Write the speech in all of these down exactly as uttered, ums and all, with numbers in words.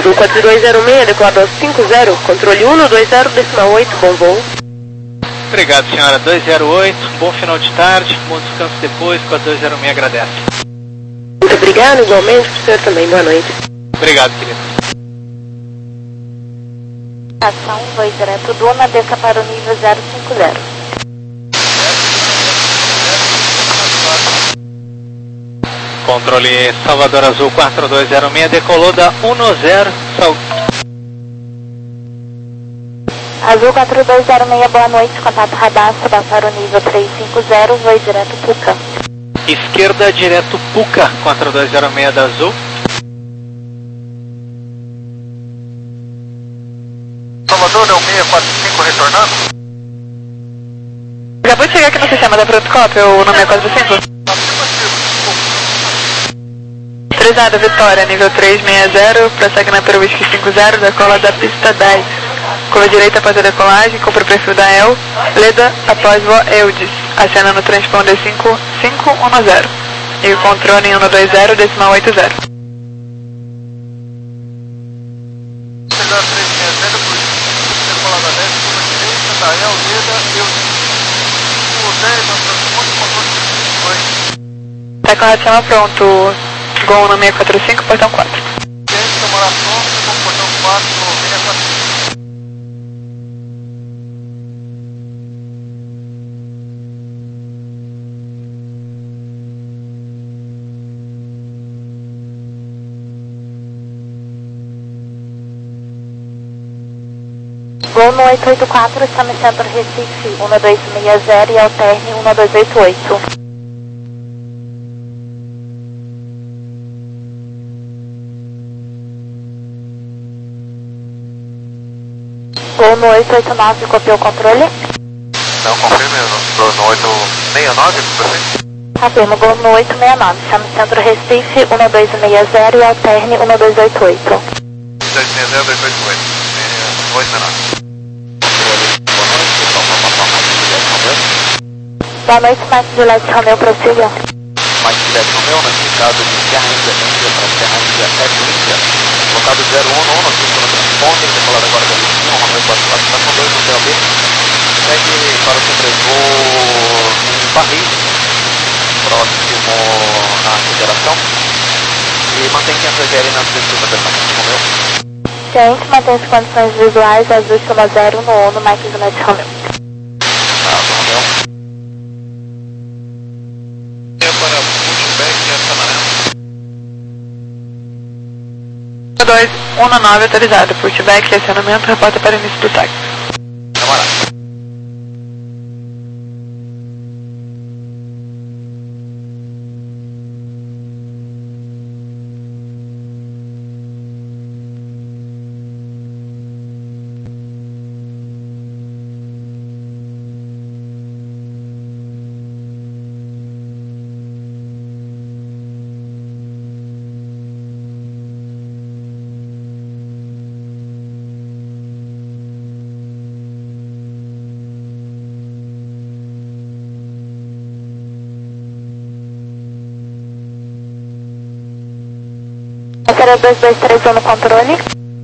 Azul quatro dois zero seis, decolador cinco zero, controle um dois zero, decimal oito, bom voo. Obrigado, senhora. dois zero oito, bom final de tarde, bom descanso depois, quatro dois zero seis agradece. Muito obrigado, igualmente, pro senhor também, boa noite. Obrigado, querido. Ação dois direto Duna, desça para o nível zero cinco zero. Controle Salvador Azul quatro dois zero seis, decolou da um zero, sal... Azul quatro dois zero seis, boa noite, contato radar, para o nível três cinco zero, voe direto Puca. Esquerda, direto Puca, quatro dois zero seis da Azul. Salvador, é o seis quatro cinco retornando? Acabou de chegar aqui no sistema da Protocópio, o nome é quatro cinco? Trizada Vitória, nível três seis zero, prossegue na Peru Whisky cinco zero, decola da pista dez. Curva direita após a decolagem, cumpre o perfil da E L, Leda após voo Eudes, acena no transponder cinco cinco um zero. E o controle em um dois zero, decimal oito zero. Tá com a chama pronto, Gol no seis quatro cinco, portão quatro. Portão quatro, seis quatro cinco. Gol no oito oito quatro, está no centro Recife, um dois seis zero e alterne um dois oito oito. Gol no oito oito nove, copiou o controle? Não, confirme, no oito seis nove, perfeito? Afirmo, gol no oito seis nove, está no centro Recife, um dois seis zero e alterne um dois oito oito. dois seis zero, dois oito oito, oito seis nove. Boa noite, Mike Juliette Romeu, prossiga. Mike Juliette Romeu, notificado de Serra Índia Índia para Serra Índia sete Índia. Locado zero um um, notícia no transponder, decolado agora da Listinha, Romeu quatro quatro quatro dois, no T L B. Segue para o sobrevoo em Paris, próximo à Federação. E mantém quinhentos G L na descrição da Romeu. Ciente, mantém as condições visuais, azul chama zero no ONU, Mike Juliette Romeu. Ah, Romeu. Para pushback e acionamento. dois um nove autorizado, pushback e acionamento, reporta para início do táxi. Camarada. Zero dois dois três um no controle.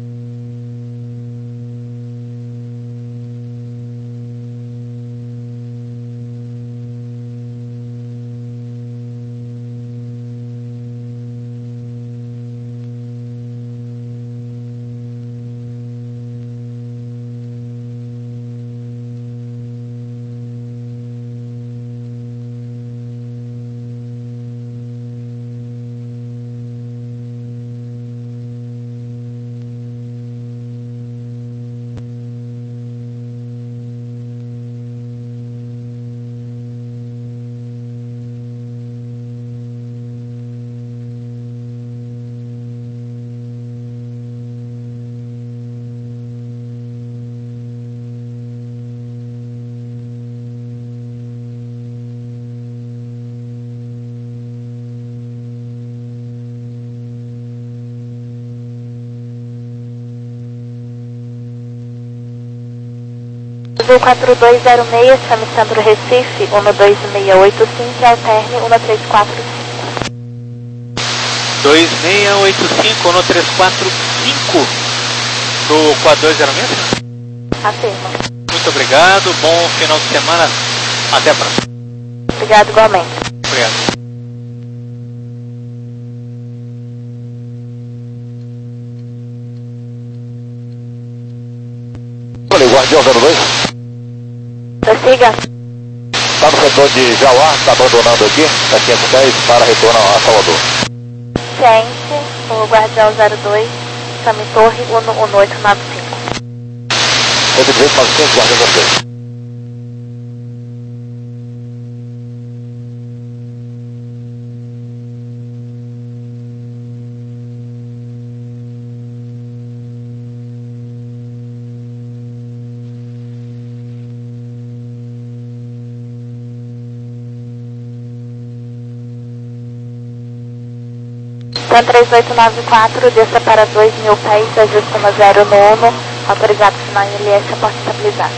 Azul quatro dois zero seis, chame Centro Recife, um dois seis oito cinco e alterne um três quatro cinco. dois seis oito cinco, um três quatro cinco. cinco pro quatro dois zero seis? Afirma. Muito obrigado, bom final de semana, até a próxima. Obrigado igualmente. Obrigado. Olha, Guardião zero dois. Prossiga. Está no setor de Jauá, está abandonando aqui, da quinhentos e dez para retorno a Salvador. Ciente, o Guardião zero dois, Sami Torre, um um oito nove cinco. cento e dezoito, novecentos, Guardião zero dois. T três oito nove quatro, desça para dois mil pés, ajuste uma zero nono, autorizado sinal em L S, porta estabilizada.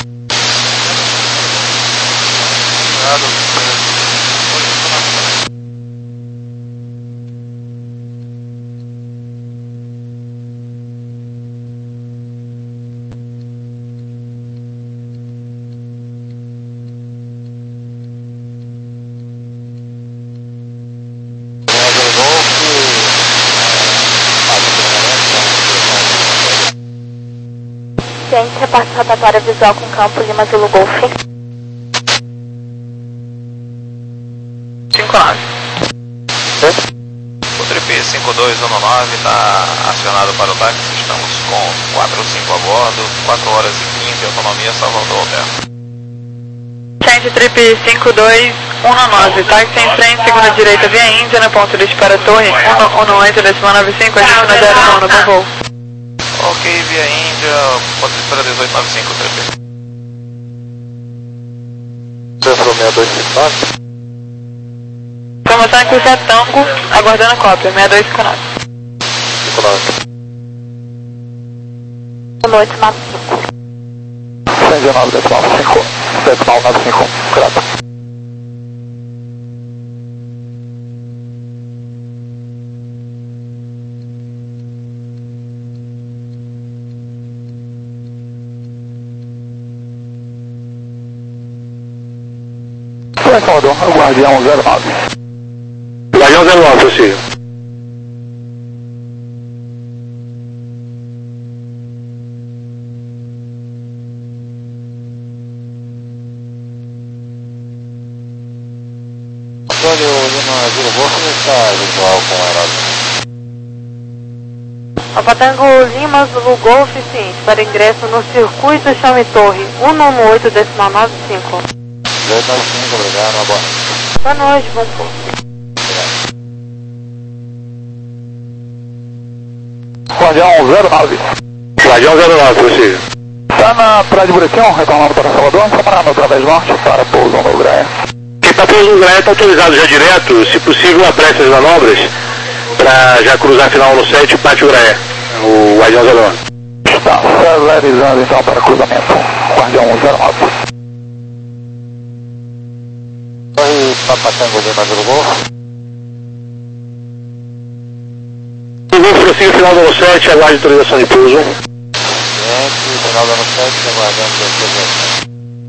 Ciente, reporte rotatória visual com campo Lima Zulu Golf. cinco nove. O trip cinco dois um nove está acionado para o táxi, estamos com quatro cinco a bordo, quatro horas e quinze, autonomia Salvador Alberto. Ciente, trip cinco dois um nove, táxi em frente, segunda direita via Índia, no ponto de disparo torre, um um oito, décimo nove cinco, ajuste na zero nono, bom voo. Ok, via Índia, ponto de espera dezoito nove cinco, trip. Centro seis dois cinco nove. Informação em curso é Tango, aguardando a cópia, seis dois cinco nove. cinco nove. um oito nove cinco. cento e nove, decimal cinco, decimal nove cinco, correto. Salvador, Guardião zero nove. Guardião zero nove, prossiga. Antônio Lima Zulu Golf está visual com aerógrafo. Alfa Tango Lima Zulu Golf, ciente, para ingresso no circuito Chame Torre, um um oito, decimal nove cinco. dezoito nove cinco, obrigado, uma boa noite. Boa noite, bom voo. Guardião zero nove. Guardião zero nove, prossiga. Está na praia de Buritião, retornando para Salvador, camarada através norte para pouso no Graia. Quem está pouso no Graia está autorizado já direto, se possível apresse as manobras, para já cruzar final no sete e Pátio Graia, o Guardião zero nove. Está celerizando então para cruzamento, Guardião zero nove. Oi, Papatango Lima Zulu Golf. O Golf prossiga final do ano sete, aguarde autorização de pouso. Gente, final do ano sete, aguardamos a autorização.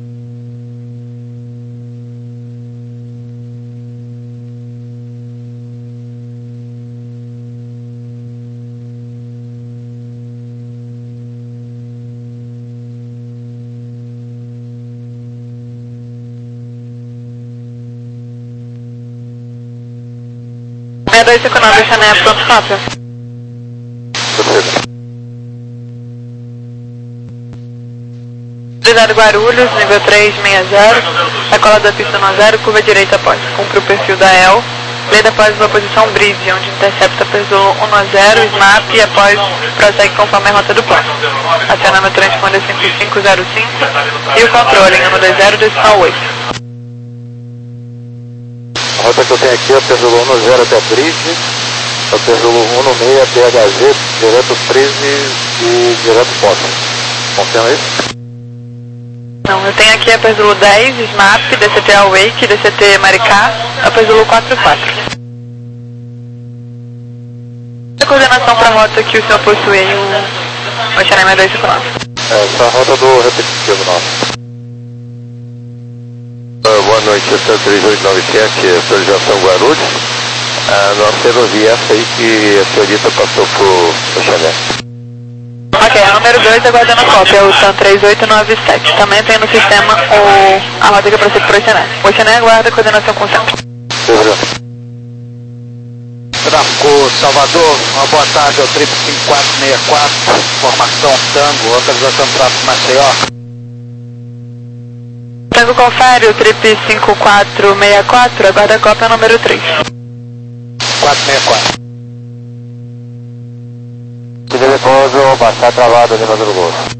seis dois cinco nove, Chané, pronto, cópia. Cidade Guarulhos, nível três seis zero, decola da pista um zero, curva direita após. Cumpre o perfil da E L, leda após uma posição Breeze, onde intercepta perfil um zero, Snap e após prossegue conforme a rota do plano. Acionando o transponder cinco cinco zero cinco e o controle em um dois zero, decimal oito. A rota que eu tenho aqui é o Perzulo um zero até Breeze, é o Perzulo um seis B H Z, direto Breeze e direto Poço. Confirma isso? Não, eu tenho aqui a Perzulo dez, Snap, D C T Awake, D C T Maricá, a Perzulo quatro quatro. coordenação para a rota que o senhor possui aí, o Oceaneer seis dois cinco nove. Essa é a rota do repetitivo nosso. Uh, boa noite, essa três oito nove sete, atualização Guarulhos. A nossa ferrovia é essa aí que a senhorita passou pro Oceaneer. Ok, a número dois aguardando a cópia, o TAM três oito nove sete. Também tem no sistema o, a rota que eu procedo para o Oceaneer. O Oceaneer aguarda a coordenação com o centro. Tráfico Salvador, uma boa tarde, é o triplo cinco quatro seis quatro, formação Tango, localização tráfico Maceió. Tango confere, o triplo cinco quatro seis quatro, aguarda a cópia número três. quatro seis quatro. Se repouso, baixar travado, Lima do Golfo.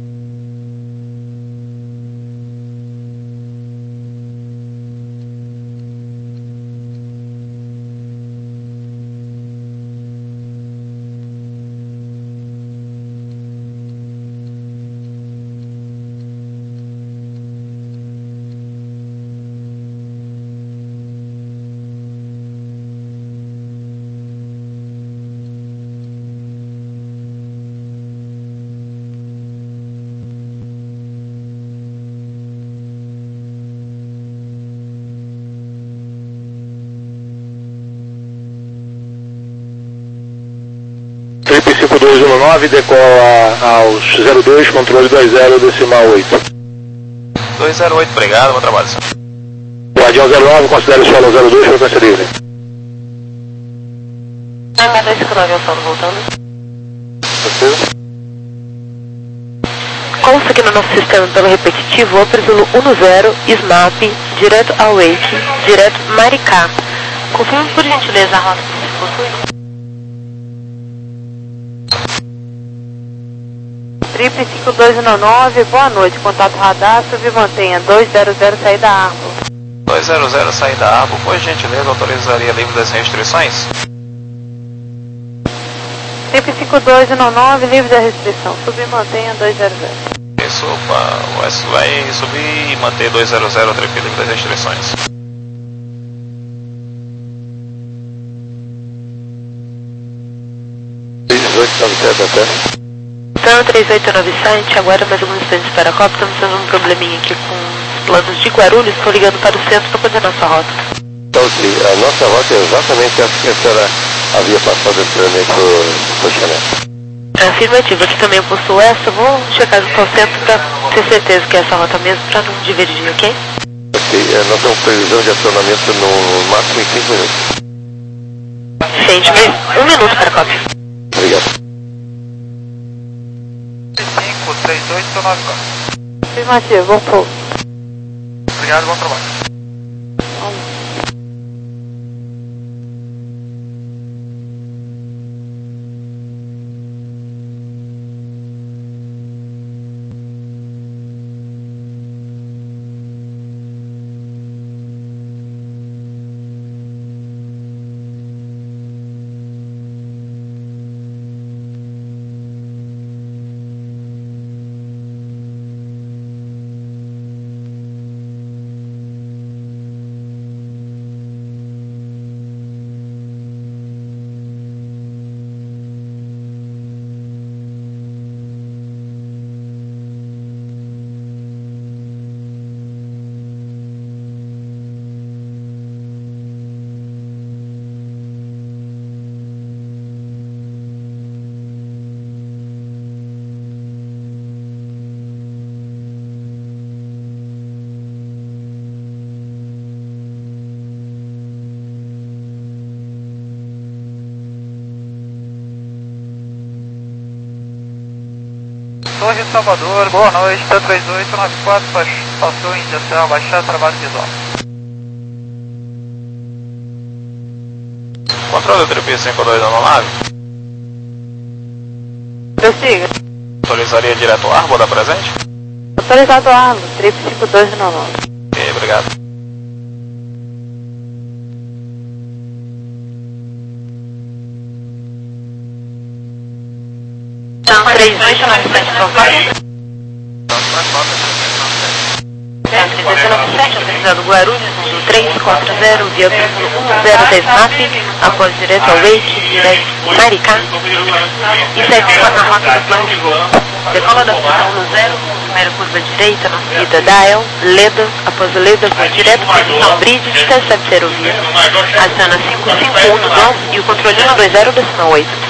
triplo cinco dois um nove, decola aos zero dois, controle dois zero, decimal oito. dois zero oito, obrigado, bom trabalho, senhor. Guardião zero nove, considere o solo zero dois, frequência livre. seis dois cinco nove, é o solo voltando. Você? Consta aqui no nosso sistema pelo repetitivo, o Pelo um zero, SMAP, direto ao Wake, direto Maricá. Confirme por gentileza a rota que você possui. Triplo cinco dois um nove, boa noite, contato radar, submantenha dois zero zero, saída Arbo. dois zero zero, saída Arbo, por gentileza, autorizaria livre das restrições? Triplo cinco dois um nove, livre da restrição, submantenha dois zero zero. Isso, opa, o S vai subir e manter dois zero zero, triplo livre das restrições. três oito nove sete, até. Então, três oito nove sete, aguarda mais alguns instantes para a Copa. Estamos tendo um probleminha aqui com os planos de Guarulhos. Estou ligando para o centro para coordenar sua rota. Então, sim, a nossa rota é exatamente essa que a senhora havia passado anteriormente para o Oceaneer. Afirmativo, aqui também eu possuo essa. Vou checar junto ao centro para ter certeza que é essa rota mesmo, para não divergir, ok? Ok, nós temos previsão de acionamento no máximo em cinco minutos. Gente, um minuto para a Copa. Obrigado. cinco três oito nove quatro. Afirmativo, bom pouco. Obrigado, bom trabalho. Torre Salvador, boa noite, T três oito nove quatro, passou em direção, baixar trabalho visual. Controle triplo cinco dois um nove. Prossiga. Autorizaria direto ao Arbo da presente? Autorizado Arbo, triplo cinco dois um nove. Ok, obrigado. Então, três oito nove sete, Nossa, nota três oito nove sete. três nove sete, autorizado Guarulhos, número três quatro zero, via cruzeiro um zero da SMAP, após direto ao Wake, direto Maricá, e segue na rota do plano de voo. Decola da pista um zero, primeira curva direita, na subida Dial, Leda, após o Leda, voo direto para a posição Bridge, recebe ferrovia. Aciona cinco cinco um no D O M e o controle um dois zero decimal oito.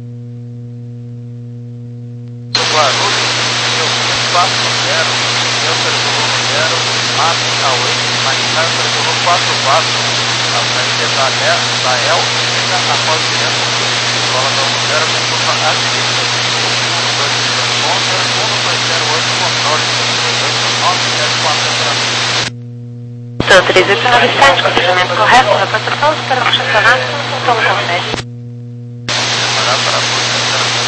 Guarulhos, eu quatro zero, eu perdoo zero, Mato Cauê, Maricá, eu perdoo quatro quatro, a saída da dez, da El, chega após direto, bola da um zero, com curva à direita, dois transponder, um dois zero oito, controle, oito nove sete quatro zero. Então, três oito nove sete, comportamento correto, repórter pronto para o estacionamento, então confere. Preparar para a busca, zero três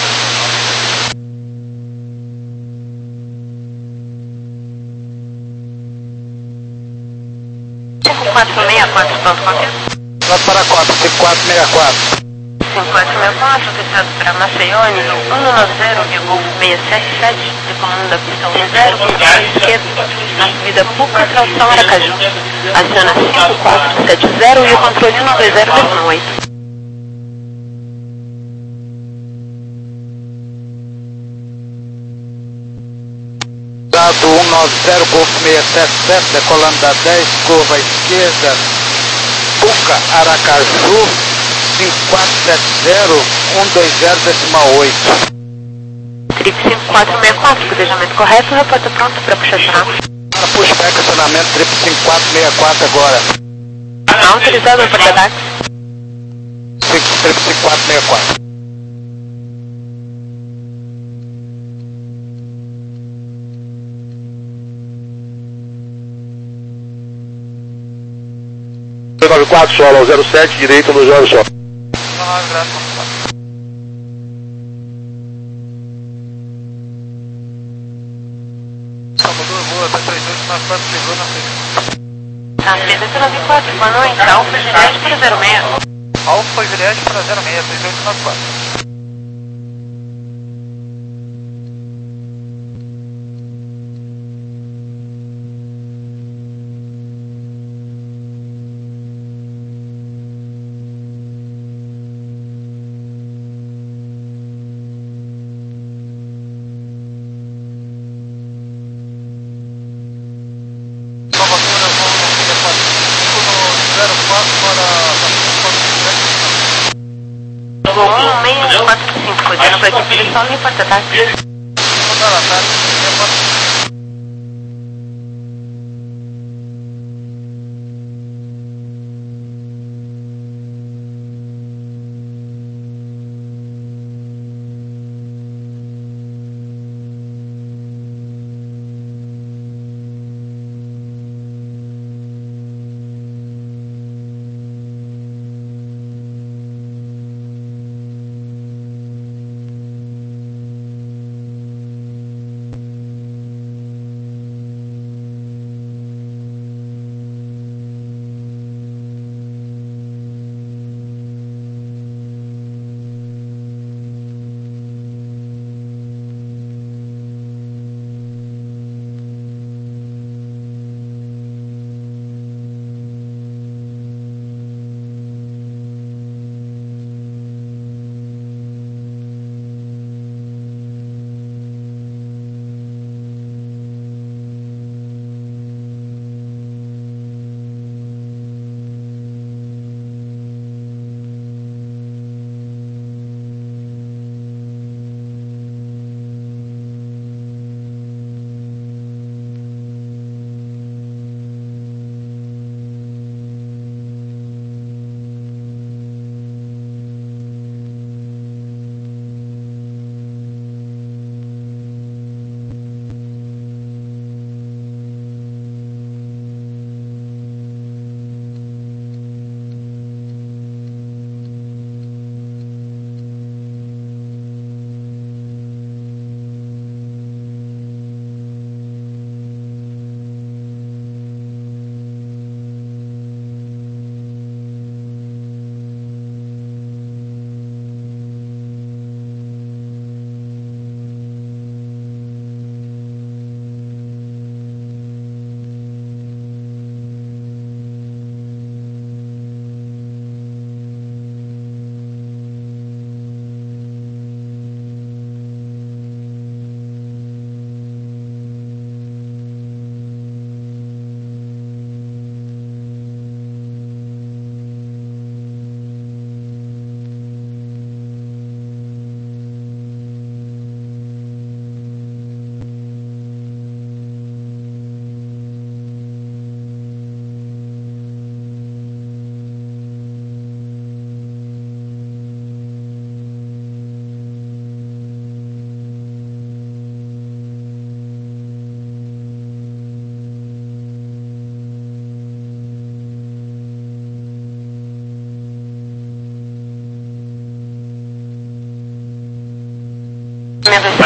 quatro seis quatro, pronto, qualquer. Lá para quatro, cinco quatro seis quatro. cinco quatro seis quatro, autorizado para Maceió, nível um nove zero, via Golf seis sete sete, de comando da pista um zero, com a esquerda, na subida Puca, tradução Aracaju. Aciona cinco quatro sete zero e o controle um dois zero decimal oito. Dado um nove zero, Golf seis sete sete, decolando da dez, curva à esquerda, Puca, Aracaju, cinco quatro sete zero, um dois zero decimal oito. Trip cinco quatro seis quatro, codejamento correto, reporta pronto para puxar acionamento. Para pushback, acionamento, trip cinco quatro seis quatro agora. Autorizado, reporta D A X. Trip cinco quatro seis quatro. nove quatro, solo ao zero sete, direito no zero só. nove, graças a Salvador, boa, tá três oito nove quatro, chegou na frente. Tá, três oito nove quatro, boa noite, Alfa Juliette para zero seis. Alfa Juliette para zero seis, três oito nove quatro. Gol um seis quatro cinco, cuidando para a equipe de solo e porta-ataque.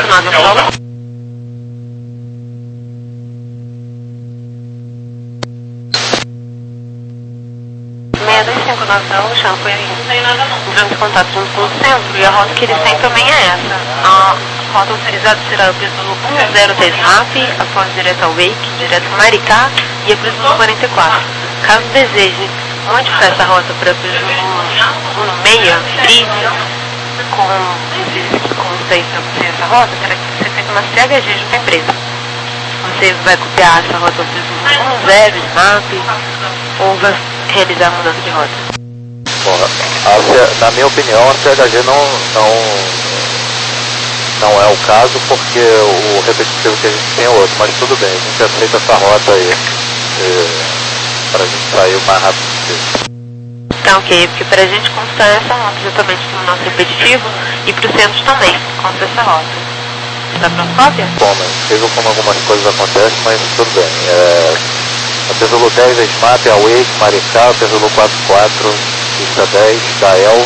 cinco nove solo. seis dois cinco nove solo, chão foi entrando em contato junto com o centro e a rota que eles têm também é essa. A rota autorizada será o Presumo um zero dez M A P, após direto ao Wake, direto a Maricá e a Presumo quarenta e quatro. Caso deseje modificar essa rota para Presumo um seis, Bridge, com como está aí para você essa rota, terá que ser feita uma C H G junto à empresa. Você vai copiar essa rota ao Presumo um zero, M A P, ou vai realizar a mudança de rota? Bom, a, na minha opinião, a C H G não, não, não é o caso, porque o repetitivo que a gente tem é outro, mas tudo bem, a gente aceita essa rota aí, para a gente sair o mais rápido possível. Tá ok, porque para a gente constar essa rota exatamente no nosso repetitivo e para o centro também, consta essa rota. Está pronto, cópia? Bom, não é incrível como algumas coisas acontecem, mas tudo bem. É, a Pesolo dez, S M A P, a Wake, Maricá, a Pesolo quarenta e quatro, pista dez, Gael,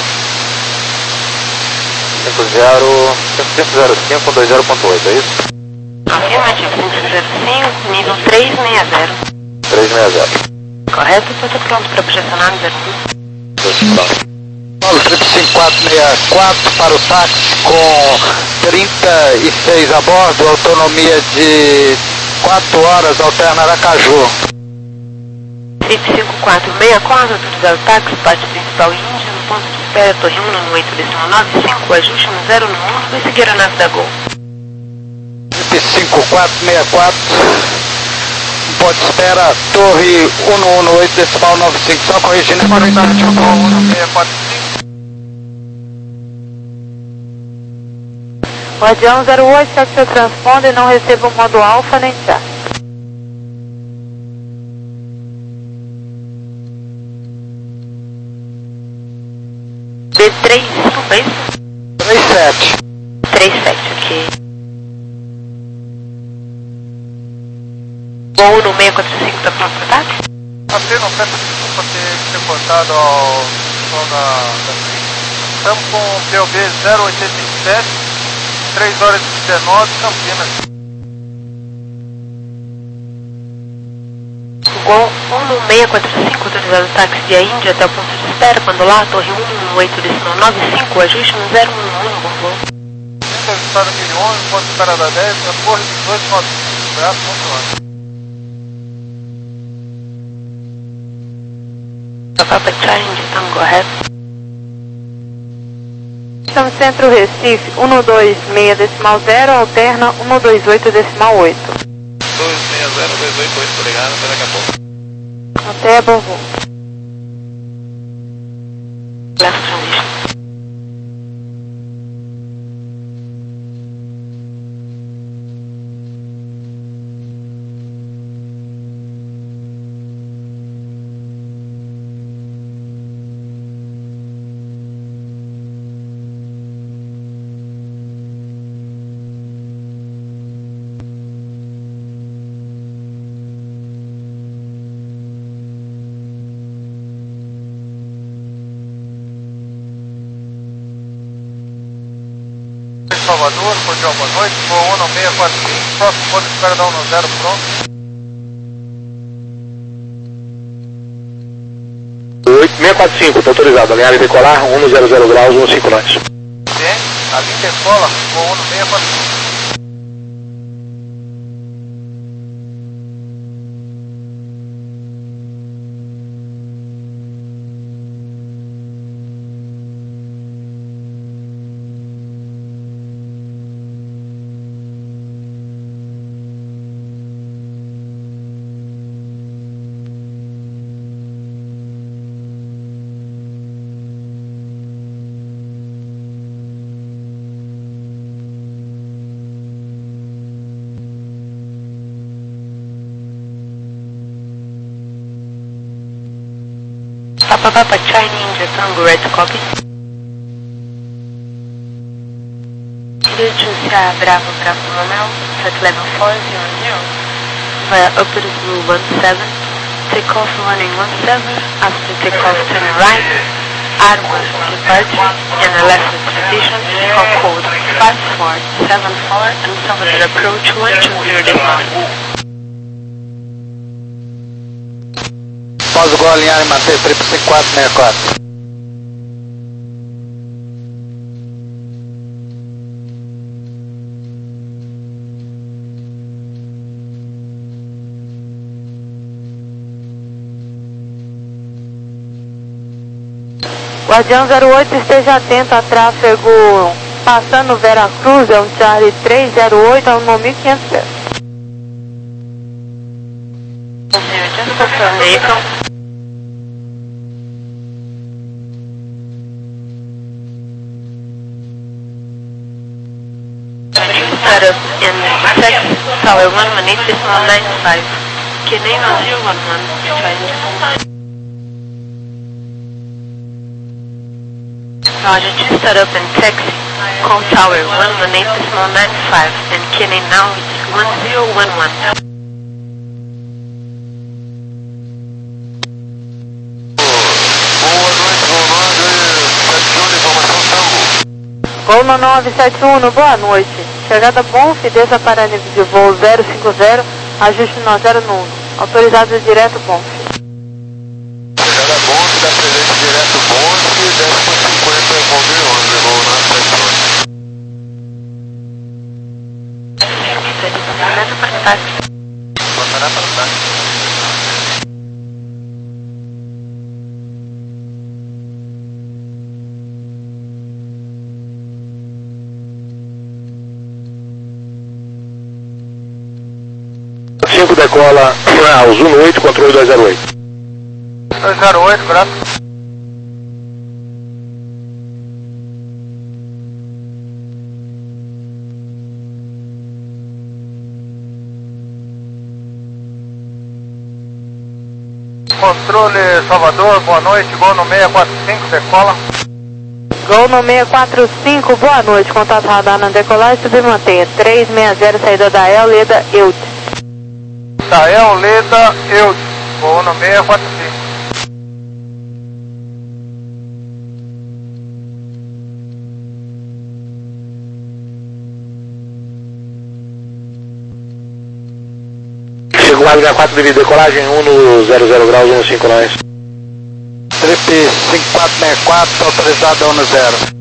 cinco zero cinco dois zero ponto oito, é isso? Afirmativo, cinco zero cinco, nível três seis zero. três seis zero. Correto, pode estar pronto para projecionar no zero um. Paulo três cinco quatro seis quatro para o táxi com trinta e seis a bordo, autonomia de quatro horas, alterna Aracaju. três cinco quatro seis quatro, autorizado o táxi, parte principal Índia, no ponto de espera, torre um no oito decimal nove cinco, ajuste no zero no um, vai seguir a nave da Gol. três cinco quatro seis quatro, ponto de espera, torre um no um no oito decimal nove cinco, só corrigindo a coordenada de um no seis quatro cinco. Guardião zero oito, segue seu transponder e não receba o modo alfa nem já. B três cinco, é isso? três sete. três sete, ok. Gol no seis quatro cinco está pronto para ataque? Apenas peço desculpa ter, ter cortado ao som da, da frente. Estamos com o P O B zero oito sete, três horas e dezenove, Campinas. Gol um no seis quatro cinco, autorizado o táxi de a Índia até o ponto de espera, quando lá, torre um no oito decimal nove cinco, ajuste no zero um um, bom voo. Cinco Vitória mil e onze, ponto de espera da dez, a torre dezoito nove cinco, braço, ponto lá. Papa Charlie, Tango, correto? Estamos centro Recife, um dois seis decimal zero, alterna um dois oito decimal oito. dois seis zero dois oito oito, obrigado, até daqui a pouco. Até, bom voo. Left transition. Salvador, cordial boa noite, voo um no seis quatro cinco, próximo ponto de espera da um no zero, pronto. oito seis quatro cinco, está autorizado, alinhar e decolar, um no zero zero graus, um cinco nós. Bem, a linha escola, voo um no seis quatro cinco. Papa Papa Charlie, India, Tango, red copy. Queria anunciar Bravo, Bravo, Romeo, set level four zero zero, via upper blue one seven, takeoff running one seven, after takeoff turn right, armor departure and a left transition, vehicle code five four seven four and Salvador approach one two zero decimal. Após o gol alinhar e manter três cinco quatro seis quatro. Guardião zero oito, esteja atento a tráfego passando Veracruz, é um Charlie três zero oito, a um mil e quinhentos pés. Just confirm vehicle. Start up in six, tower one one eight decimal nine five. Kennedy one zero one one, try Roger, just start up in taxi, call tower one one eight decimal nine five, and Kennedy now it's one zero one one. Gol no nove sete um, boa noite. Chegada Bonf, desça para nível de voo zero cinco zero, ajuste no zero no um. Autorizado direto Bonf. Chegada Bonf, dá presente direto Bonf, décimo cinquenta, voo mil e onze, voo na sete oito. Passará para o táxi. cinco decola ao Zuno oito, controle dois zero oito. dois zero oito, graças. Controle Salvador, boa noite, gol no seis quatro cinco, decola. Gol no seis quatro cinco, boa noite, contato radar na decolagem, submantenha três seis zero, saída da El, Leda, Eudes. Tael, Leda, Eudes, voo no seis quatro cinco. Chegou o H quatro devido decolagem, um no zero zero graus, um cinco nós. Trip cinco quatro seis quatro, autorizado um no zero.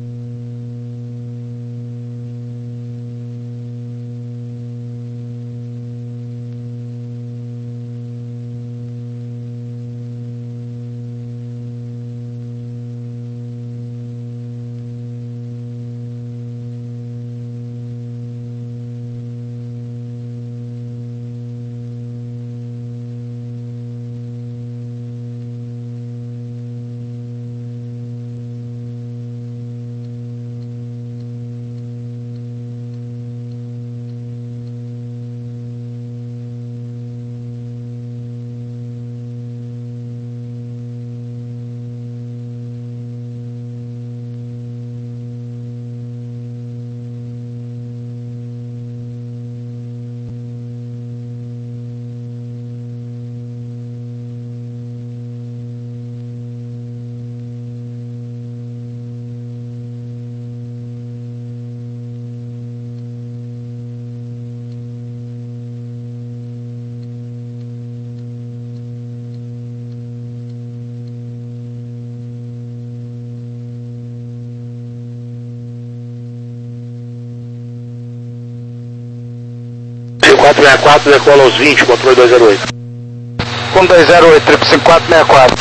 quatro seis quatro, decola aos vinte, controle dois zero oito. um dois zero oito, trip cinco quatro seis quatro.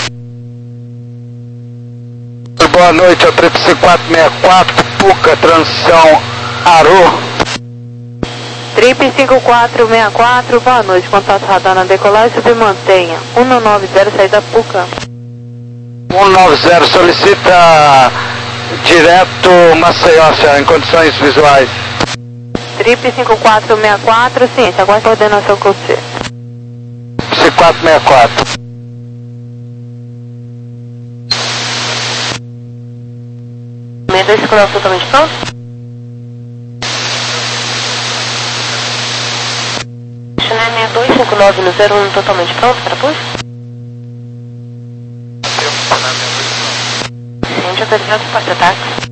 Boa noite, é o trip cinco quatro seis quatro, Puca, transição Aru. Trip cinco quatro seis quatro, boa noite, contato radar na decolagem, submantenha um nove zero, saída Puca. um nove zero, solicita direto Maceió, senhor, em condições visuais. Trip cinco quatro seis quatro, sim, aguarde a coordenação com você. cinco quatro seis quatro. seis dois cinco nove totalmente pronto? Chanel seis dois cinco nove no zero um totalmente pronto para push? Sim, avião suporte ataques.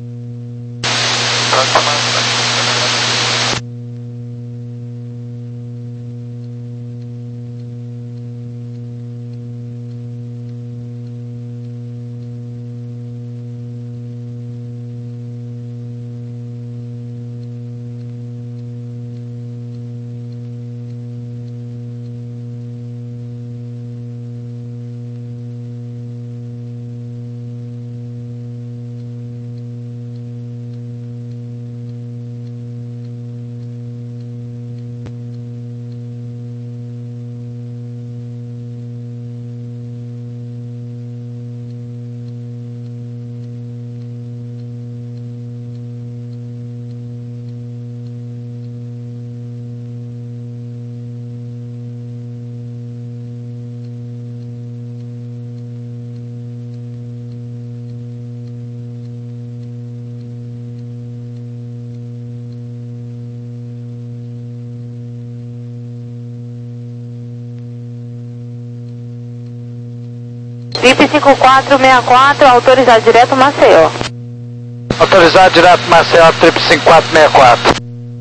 V I P cinco quatro seis quatro, autorizado direto Maceió. Autorizado direto Maceió, trip cinco quatro seis quatro.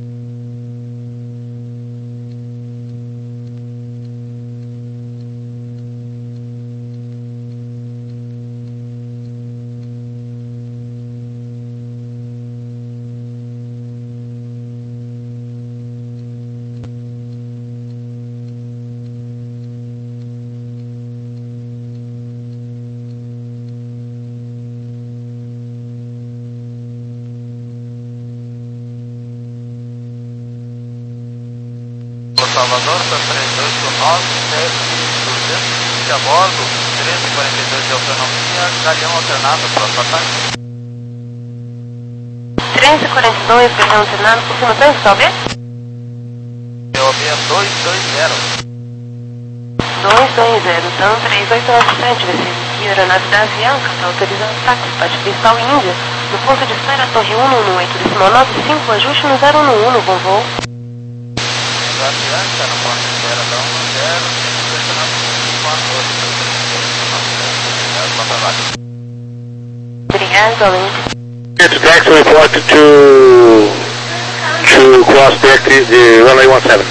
Salvador, para três oito nove, sete, duzentos e vinte a bordo, treze e quarenta e dois de autonomia, galeão alternado, próximo ataque. treze e quarenta e dois, galeão alternado, confirmação, sobe. E O B dois dois zero. dois dois zero, então três oito nove sete, vai ser aqui, aeronave da Avianca, está autorizando ataque, parte principal Índia, no ponto de espera, torre um um oito, decimal nove cinco, ajuste no zero um um, bom voo. Da Avianca, no ponto de espera da um zero, Obrigado, Além. It's taxi reported to to cross directly the runway one seven.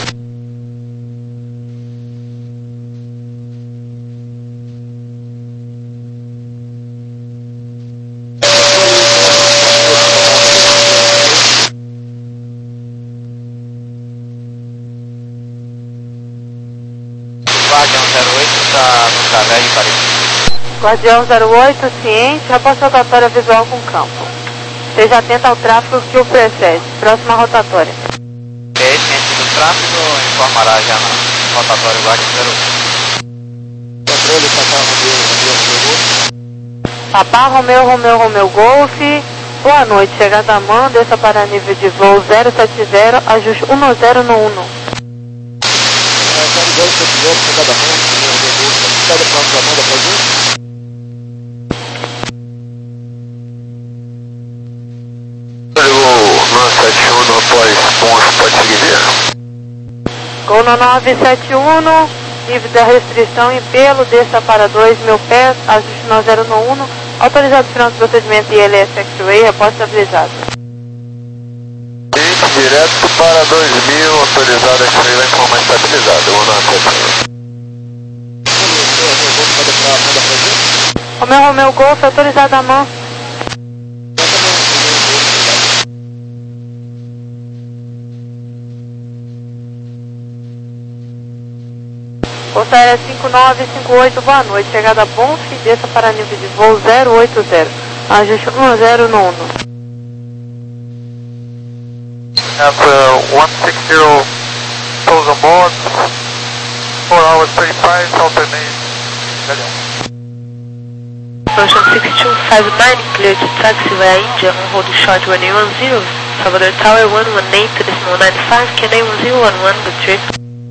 Guardião zero oito está no Calé de Paris. Guardião zero oito, ciente, reposta rotatória visual com campo. Esteja atento ao tráfego que o precede. Próxima rotatória. Ok, ciente do tráfego, informará já na rotatória Guardião zero oito. Controle Papá Papá Romeo, Romeo Golf. Romeu, Romeu, Romeu Golf. Boa noite, chegada a mão, desça para nível de voo zero sete zero, ajuste um zero no um. zero dois sete zero, chegada a mão, Romeo Golf. Chegada para onde a Amanda pra gente? sete um após ponto, pode seguir. Gol no nove sete um, livre da restrição em pelo, desça para dois mil pés, ajuste no zero no um, autorizado final do procedimento I L S X-Ray, reposta estabilizado. Direto para dois mil, autorizado X-Ray, vai informar estabilizado, um nove Romeu, Romeu Golf, autorizado a mão. Bolsa aérea cinco nove cinco oito, boa noite. Chegada a Bonf, desça para nível de voo zero oito zero. Ajuste um zero no um. Have uh, one six zero toes on board, four hours thirty-five, alternate, Galeão. Ocean six two five nine, clear to taxi via India, on hold short one eight one zero, Salvador Tower one one eight to decimal nine five, K N A one zero one one, good trip.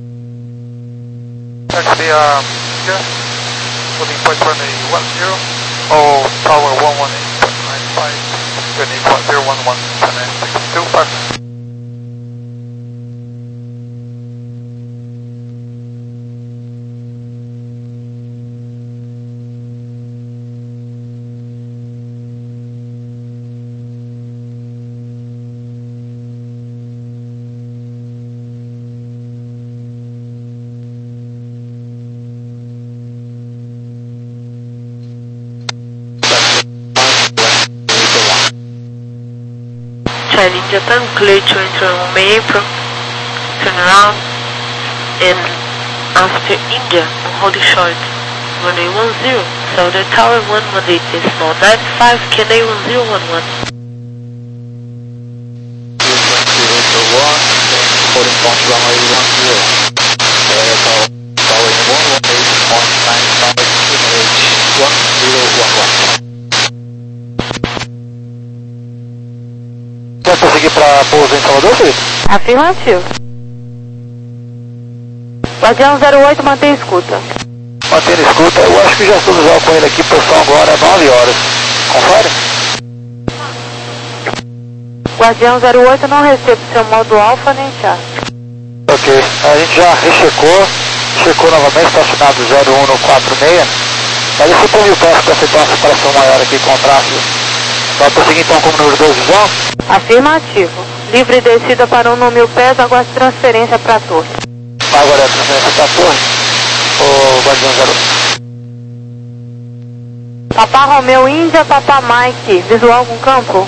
Taxi, uh, India, holding point runway one zero, oh, Tower one one eight point nine five, K N A one zero one one, K N A six two five. India turn clear to enter runway apron, turn around, and after India, hold short, runway one zero, Southern Tower one one eight, decimal nine five, K N A one zero one one. Holding point runway one zero, uh, Tower one one eight point nine five, K N H one zero one one. Quer prosseguir para pouso em Salvador, Felipe? Afirmativo. Guardião zero oito, mantém escuta. Mantendo escuta, eu acho que já estou visual com ele aqui, posição agora nove horas. Confere? Guardião zero oito, não recebe seu modo alfa nem chá. Ok, a gente já rechecou, checou novamente, estacionado zero um no quatro seis. Mas esse foi mil pés para efetuar uma separação maior aqui com o tráfego. Vai prosseguir então como número dois visual? Afirmativo. Livre descida para um no mil pés, aguarde transferência para a torre. Agora é a transferência para a torre. O Guardião zero oito. Papá Romeu Índia, Papá Mike, visual com campo?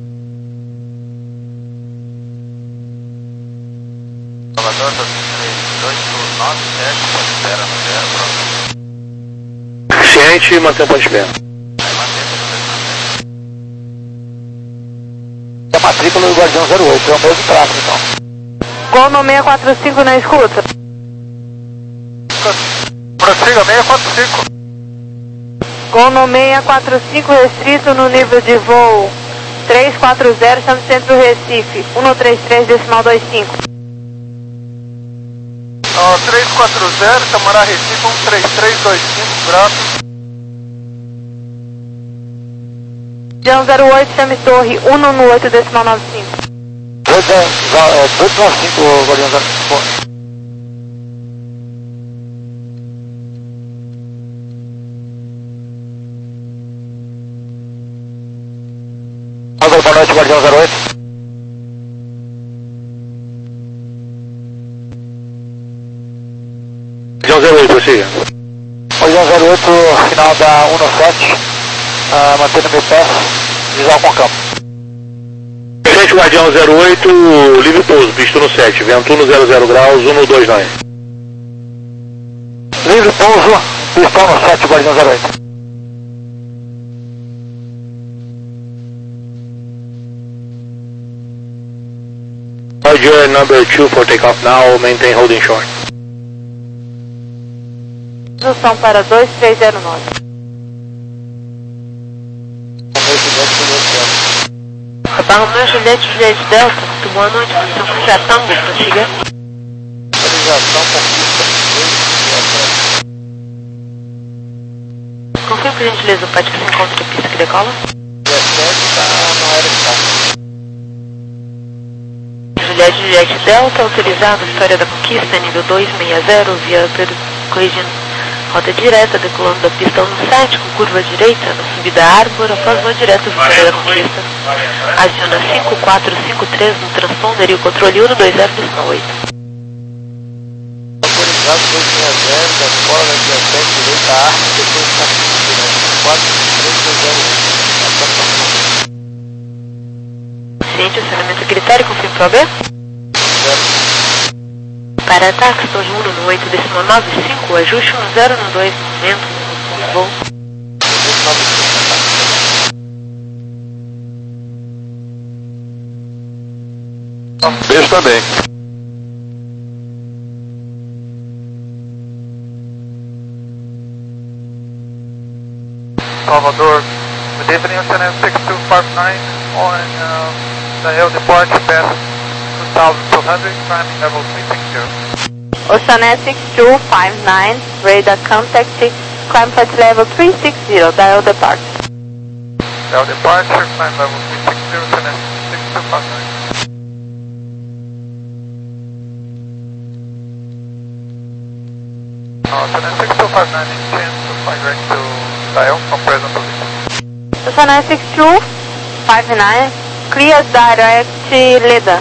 Salvador, dois nove sete, pode espera no zero, pronto. Ciente e mantém o ponto de espera. A matrícula do Guardião zero oito, é o mesmo tráfego então. Gol no seis quatro cinco na escuta. Prossiga, seis quatro cinco. Gol no seis quatro cinco restrito no nível de voo três quatro zero, estamos no centro Recife, um três três, decimal dois cinco. Uh, três quatro zero, Camará Recife, um três três dois cinco, graças. Guardião zero oito, chame torre um no oito, decimal nove cinco. dezoito nove cinco, Guardião zero oito. Boa noite, Guardião zero oito. Guardião zero oito, prossiga. Guardião zero oito, final da um no sete, uh, mantendo meu pé, visual com campo. Sete Guardião zero oito, livre pouso, pista no sete, vento no zero zero graus, um no dois nove. Livre pouso, pistão no sete, Guardião zero oito. Roger, number two for takeoff now, maintain holding short. Instrução para dois três zero nove. Papá Romeu Juliette Juliette Delta, muito boa noite, posição com Jatango, prossiga. Autorização com pista Confirma por gentileza o pátio que se encontra a pista que decola. dezessete está no aeroporto. Juliette Juliette Delta, autorizado, Vitória da Conquista, nível dois seis zero, via Collision, rota direta, decolando da pista um sete, com curva direita, na subida Arbor, após voo direto, Vitória da Conquista. Aciona cinco quatro cinco três no transponder e o controle um dois zero oito. Autorizado dois seis zero, da escola da dezessete, direita Arbor, depois na pista, quatro três dois zero. Ciente, acionamento critério, confirma para o B? Para táxi, torre um no oito, decimal nove cinco, ajuste um zero no dois, momento, no voo. Beijo também. Salvador, good evening, Ocean six two five nine on uh, the L departure path two thousand two hundred, climbing level three six zero. Oceanet six two five nine, radar contact, climb flight level three six zero, dial departure. L departure, climb level three six zero, Oceanet six two five nine. Uh, Oceanet six two five nine, intend to fly direct to dial from present position. Oceanet six two five nine, clear direct Leda.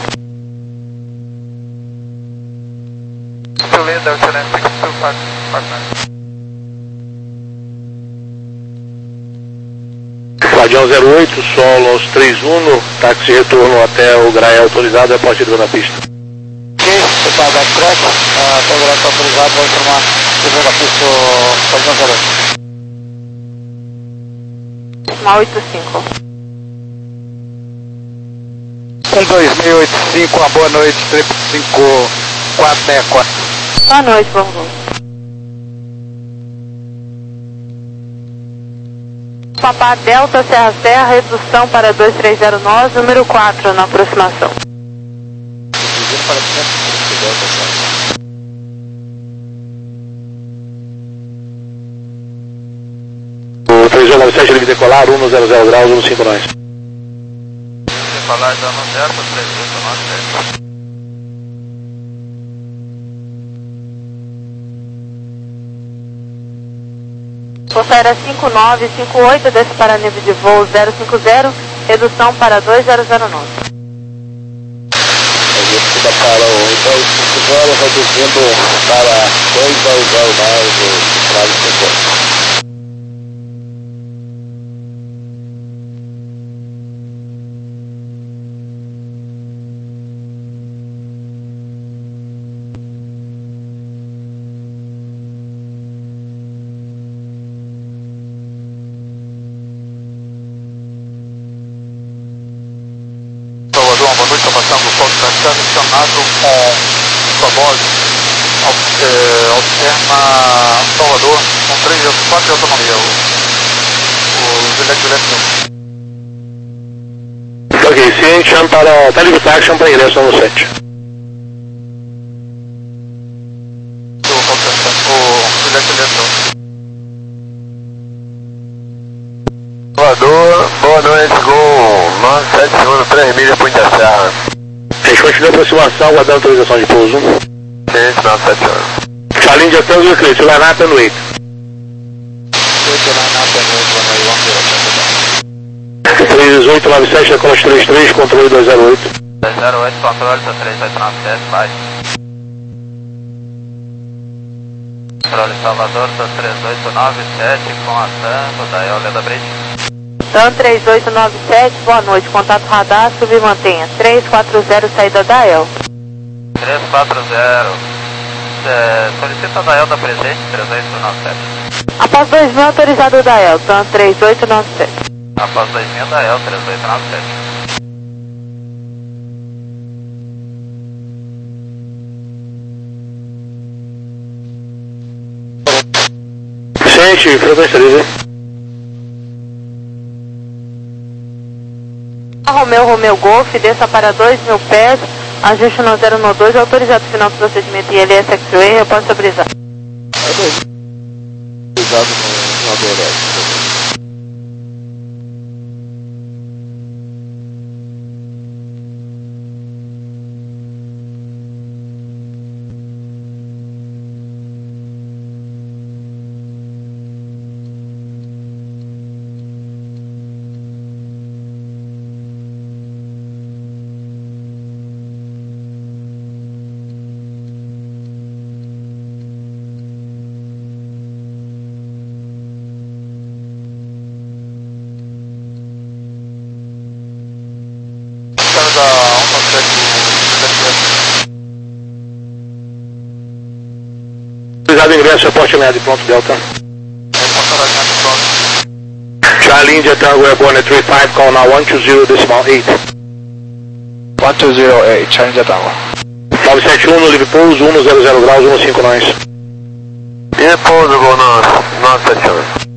To Leda, Oceanet six two five nine. Guardião zero oito, solo aos três um, táxi retorno até o Grael autorizado a partir da pista. Ok, pessoal da track, até o Grael está autorizado, vai informar segunda pista, Guardião zero oito. Decimal oito cinco. um dois seis oito cinco, uma boa noite, três cinco quatro seis quatro. Boa noite, bom voo. Papá Delta Serra Serra, redução para dois três zero nove, número quatro na aproximação. O três um nove sete deve decolar, um zero zero graus, um cinco nós. Decolar dando certo, três oito nove sete. Força Aérea cinco nove cinco oito, desce para nível de voo zero cinco zero, redução para dois zero zero nove. A gente fica para o dois cinco zero, reduzindo para dois zero zero nove, o prazo cinquenta. Salvador, uma boa noite, está passando o sol está missionado com Sobol, é, Alterna Salvador, com três quatro de autonomia, o, o Juliette Juliette. Ok, sim, chama para Telegraph Action para ingresso no sete. O Juliette Juliette. Salvador, boa noite, Gol nove sete um, três milhas para Interserra. A gente continua a aproximação, aguardando autorização de pouso. Gente, nove sete um. Charlie India Tango e Cleito, Lanata no oito. três oito nove sete, decola três três, controle dois zero oito. dois zero oito, controle três oito nove sete, vai. Controle Salvador, três oito nove sete, com a Tango, daí a Leda Bridge. TAM três oito nove sete, boa noite, contato radar, submantenha três quatro zero, saída da E L. três quatro zero, é, solicita da E L da presente, três oito nove sete. Após dois mil, autorizado da E L, TAM três oito nove sete. Após dois mil da E L, três oito nove sete. Gente, frequência livre. Romeu, Romeu Golf, desça para dois mil pés, ajuste no zero no dois, autorizado final do procedimento I L S X-Ray, eu posso autorizar. Autorizado no Adorete. Autorizado ingresso, aporte médio, pronto, Delta. Charlie India Tango Airborne three five, call now one two zero decimal eight. one two zero eight, Charlie India Tango. nove sete um, no livre pouso, um zero zero graus, um cinco nós. E pouso, Gol nove sete um.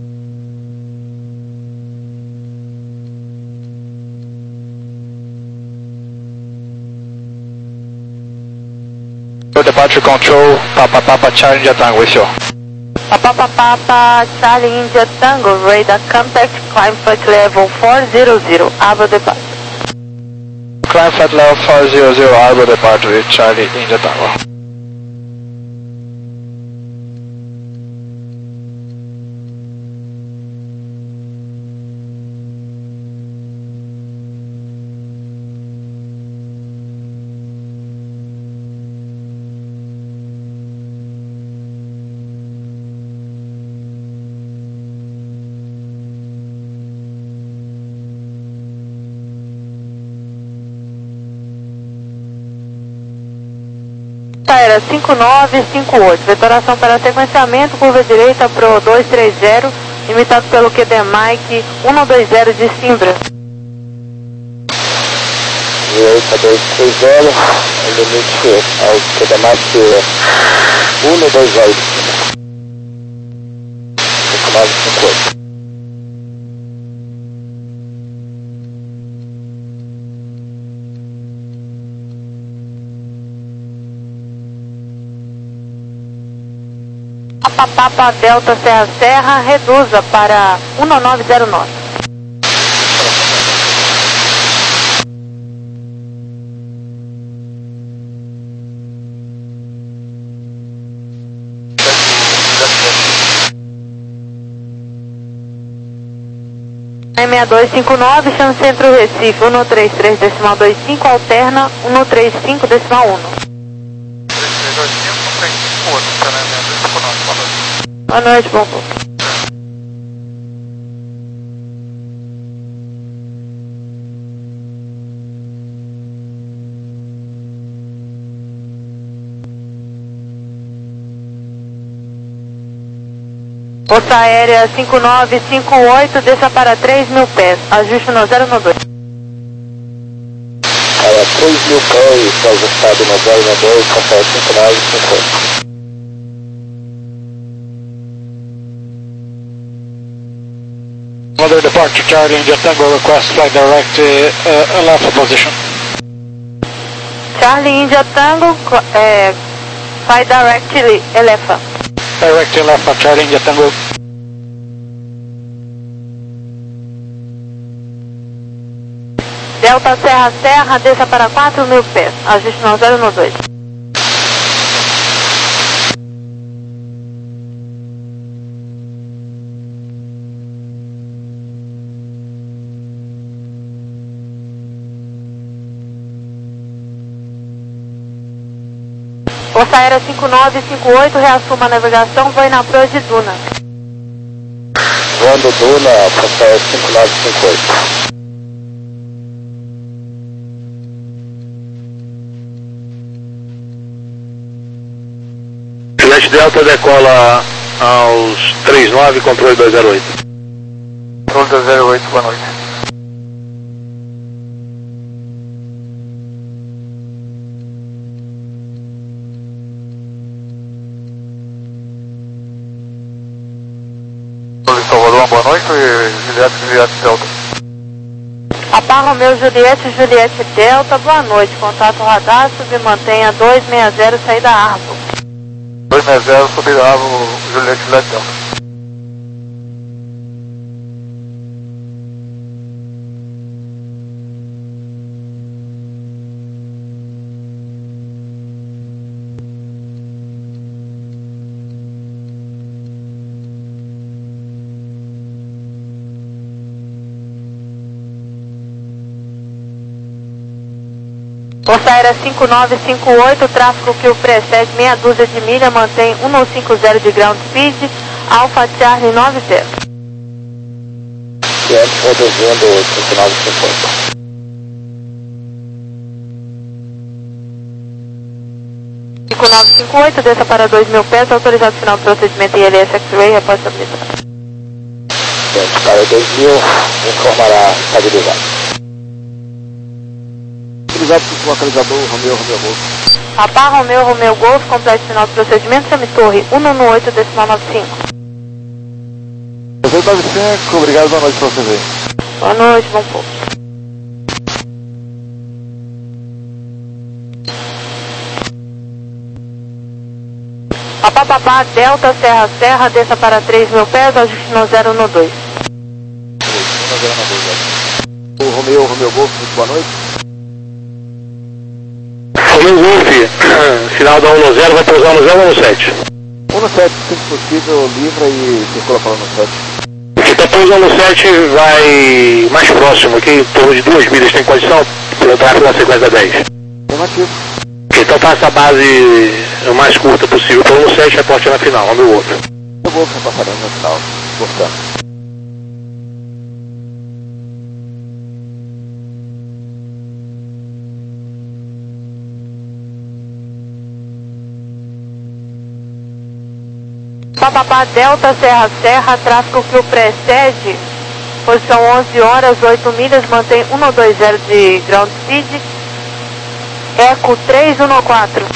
Departure control, Papa Papa Charlie India Tango, with you. Papa Papa Charlie India Tango, radar contact, climb flight level four zero zero, Aba departure. Climb flight level four zero zero, Arbor departure with Charlie India Tango. aérea cinco nove cinco oito, vetoração para sequenciamento, curva direita pro dois três zero, imitado pelo Q D Mike um dois zero de Simbra. Direita dois três zero, limite ao Q D Mike um dois zero. cinco nove cinco oito. Papa Delta Serra Serra, reduza para um nove zero nove. seis dois cinco nove, chama Centro Recife, um três três decimal dois cinco, alterna um três cinco decimal um. Boa noite, bom voo. Força Aérea cinco nove cinco oito, desça para três mil pés, ajuste no zero no dois. Para três mil pés, ajustado no zero no dois, café cinco nove cinco oito. Another departure, Charlie India Tango, request flight direct uh, uh, left position. Charlie India Tango, é, fly directly, Elefa. Direct left, Charlie India Tango. Delta Serra Serra, desça para quatro mil pés, ajuste no zero no dois. Força Aérea cinco nove cinco oito, reassuma a navegação, voe na proa de Duna. Voando Duna, Força Aérea cinco nove cinco oito. Jet Delta decola aos trinta e nove, controle dois zero oito. Controle dois zero oito, boa noite. Salvador, boa noite, Juliette, Juliette Delta. Apá Romeu Juliette, Juliette Delta, boa noite, contato radar, submantenha dois seis zero, saída Arvo. dois seis zero, subir Arvo, Juliette, Juliette Delta. Força Aérea cinco nove cinco oito, tráfego que o precede meia dúzia de milha, mantém um cinco zero de ground speed, Alpha Charlie nove zero. Ciento reduzindo cinco nove cinco oito. cinco nove cinco oito, desça para dois mil pés, autorizado final do procedimento I L S X-Ray, após estabilizar. Ciento para dois mil, informará estabilizado. Utilizado por localizador Romeu, Romeu Golf. Apá Romeu, Romeu Golf, completo final do procedimento, chame torre um oito decimal nove cinco. nove cinco, obrigado, boa noite para você ver. Boa noite, bom pouco. Apá Papá, Delta, Serra Serra, desça para três mil pés, ajuste no zero no dois. O Romeu, Romeu Golf, muito boa noite. Romeu Golf, final da um zero, vai pousar no zero ou no sete? um sete, se possível, livra e circula para o sete. O que está pousando no sete vai mais próximo, aqui em torno de duas milhas, tem condição pelo tráfego na sequência dez. Afirmativo. Então faça a base o mais curta possível, pelo no sete, reporte na final, Romeu Golf. Eu vou passaremos no final, portanto. Papapá Delta Serra Serra, tráfego que o precede, posição onze horas, oito milhas, mantém um dois zero de ground speed, Eco três um quatro.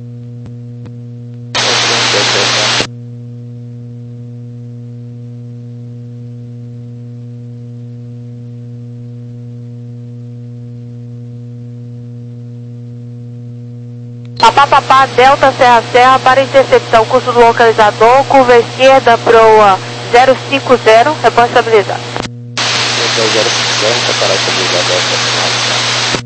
Papapá Delta Serra Serra para interceptar o curso do localizador, curva esquerda, proa zero cinco zero, rebanho estabilizado. zero zero cinco zero, para estabilizar Delta Serra.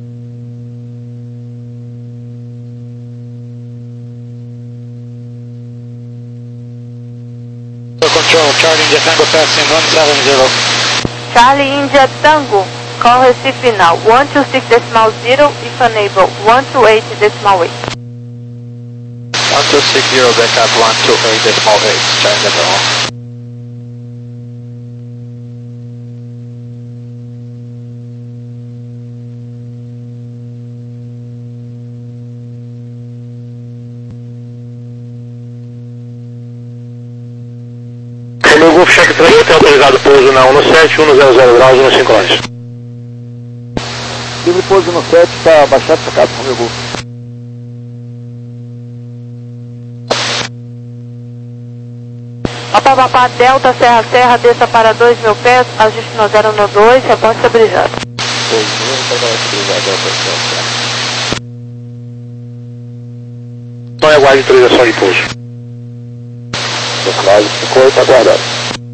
Control, Charlie India Tango passing one seven zero. Charlie India Tango, call Recife now, one two six decimal zero, if unable, one two eight decimal eight. one two six zero, backup one two eight decimal eight, Charlie India Tango. Meu Golf Check três tem autorizado pouso na um no sete, um zero zero graus, um cinco nós. Livre pouso no sete, está baixado para cá, com o meu Golf. Papapá Delta Serra Serra, desça para dois mil pés, ajuste no zero no dois, rebanho estabilizado. dois mil, rebanho estabilizado, Delta Serra. Não é aguarde autorização de pouso. Decolagem ficou e está guardado.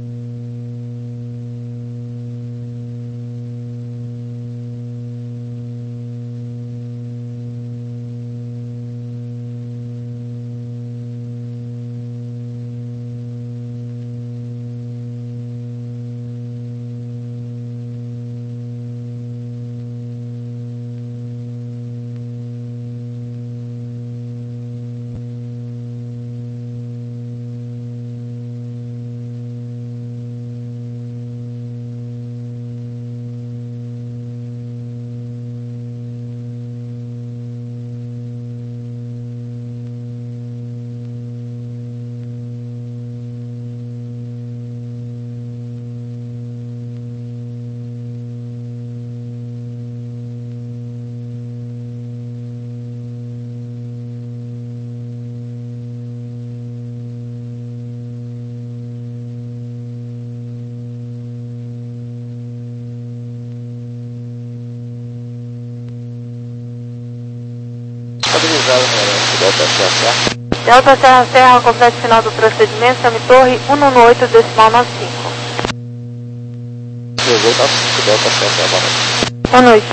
Estabilizado no Delta Serra Serra. Delta Serra Serra, completo final do procedimento, Sami Torre um um oito decimal nove cinco. dezoito nove cinco, Delta Serra Serra, boa noite. Boa noite.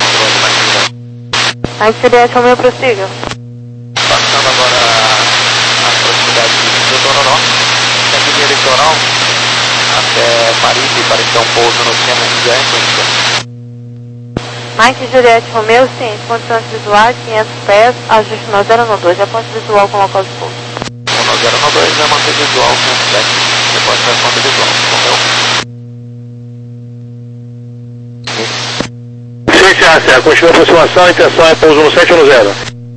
Mike Juliette, Romeu, prossiga. Passando agora a proximidade do Tororó, segue linha litoral até Maribe para então pouso no Sena India Equinta. Mike Juliette Romeu, ciente, condições visuais, quinhentos pés, ajuste no zero no dois, é ponto visual com local de pouso. um zero no dois é manter visual quinhentos pés, depois vai ponto visual, Romeu. Sim, Serra Serra, continua a aproximação, a intenção é pouso no sete ou no zero?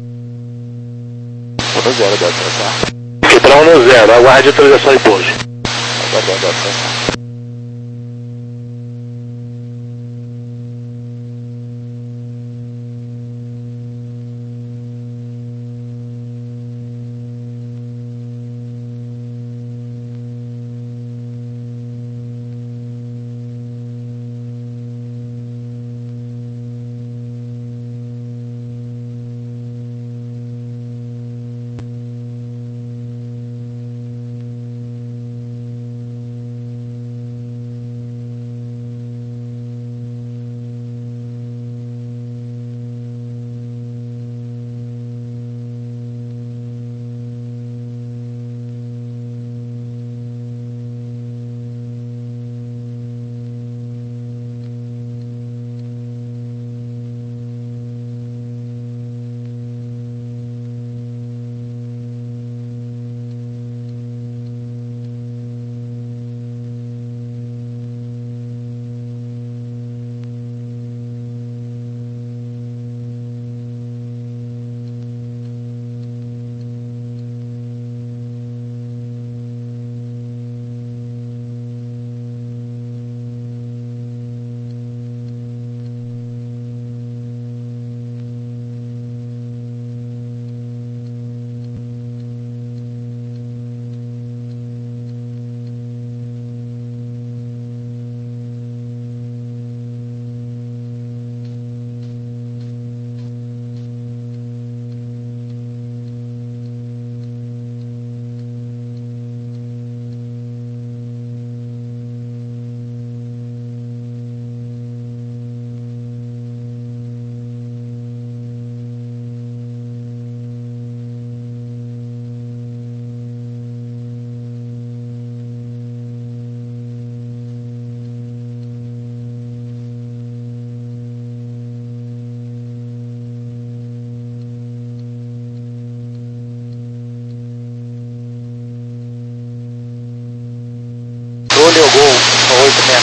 um no zero, Delta Serra. Aqui para um no zero, aguarde autorização de pouso. Aguardando Delta Serra.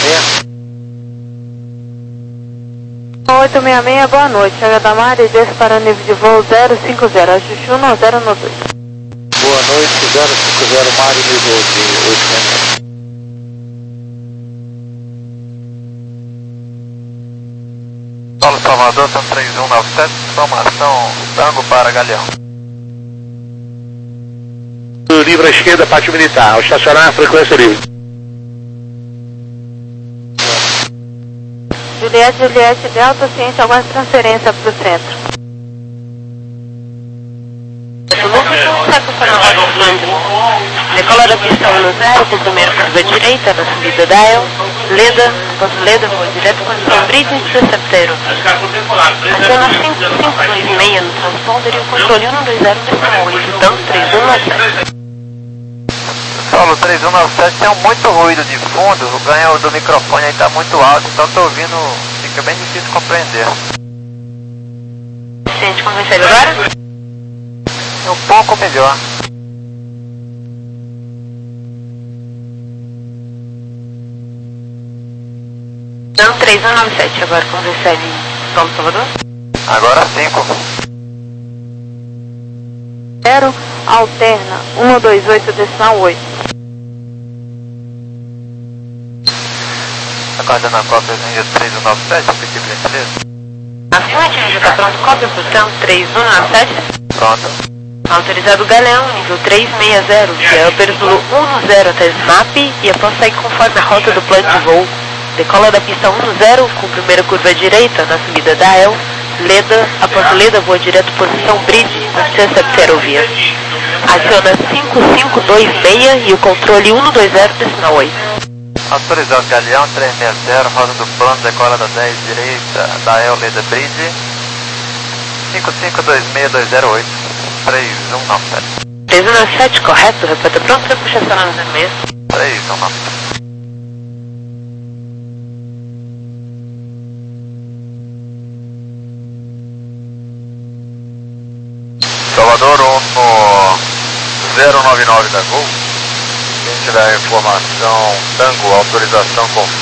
seis. oito seis seis, boa noite. Chega da Mari, desce para o nível de voo zero cinco zero. Ajuste um no zero no dois. Boa noite, zero cinco zero, Mari, nível de oito seis seis. Paulo Salvador, são três um nove sete, formação Tango para Galeão. Livre à esquerda, pátio militar. Ao estacionar, frequência livre. Juliette, Juliette, Delta, ciente, alguma transferência para o centro. Decola da pista um no zero, com primeiro curva direita, na subida da El, Leda, após Leda, voo direto, posição Bridge, Intercepteiro. Acena cinco cinco dois seis no transponder e o controle um dois zero decimal oito, tanto três um nove sete. Paulo, três um nove sete tem muito ruído de fundo, o ganho do microfone aí tá muito alto, então tô ouvindo, fica bem difícil compreender. Sente como recebe agora? É um pouco melhor. Não, três um nove sete, agora como recebe Paulo Salvador? Agora cinco. zero, alterna, um dois oito decimal oito. Aguardando a cópia do nível três um nove sete, pedir por gentileza. Afirmativo, já está pronto, cópia, posição três um nove sete. Pronto. Autorizado Galeão, nível três seis zero, via Upperzulo um no zero até Snap e após sair conforme a rota do plano de voo. Decola da pista um no zero, com primeira curva direita na subida da El, Leda, após Leda voa direto posição Bridge, na Intercepteiro via. Aciona cinco cinco dois seis e o controle um dois zero decimal oito. Autorizado Galeão três seis zero, roda do plano, decola da dez direita da El Leda Bridge, cinco cinco dois seis dois zero oito, três um nove sete. três um nove sete, correto, repita pronto, você puxa essa no zero seis. três um nove sete. Salvador um no zero nove nove da Gol. Quem tiver informação, Tango, autorização com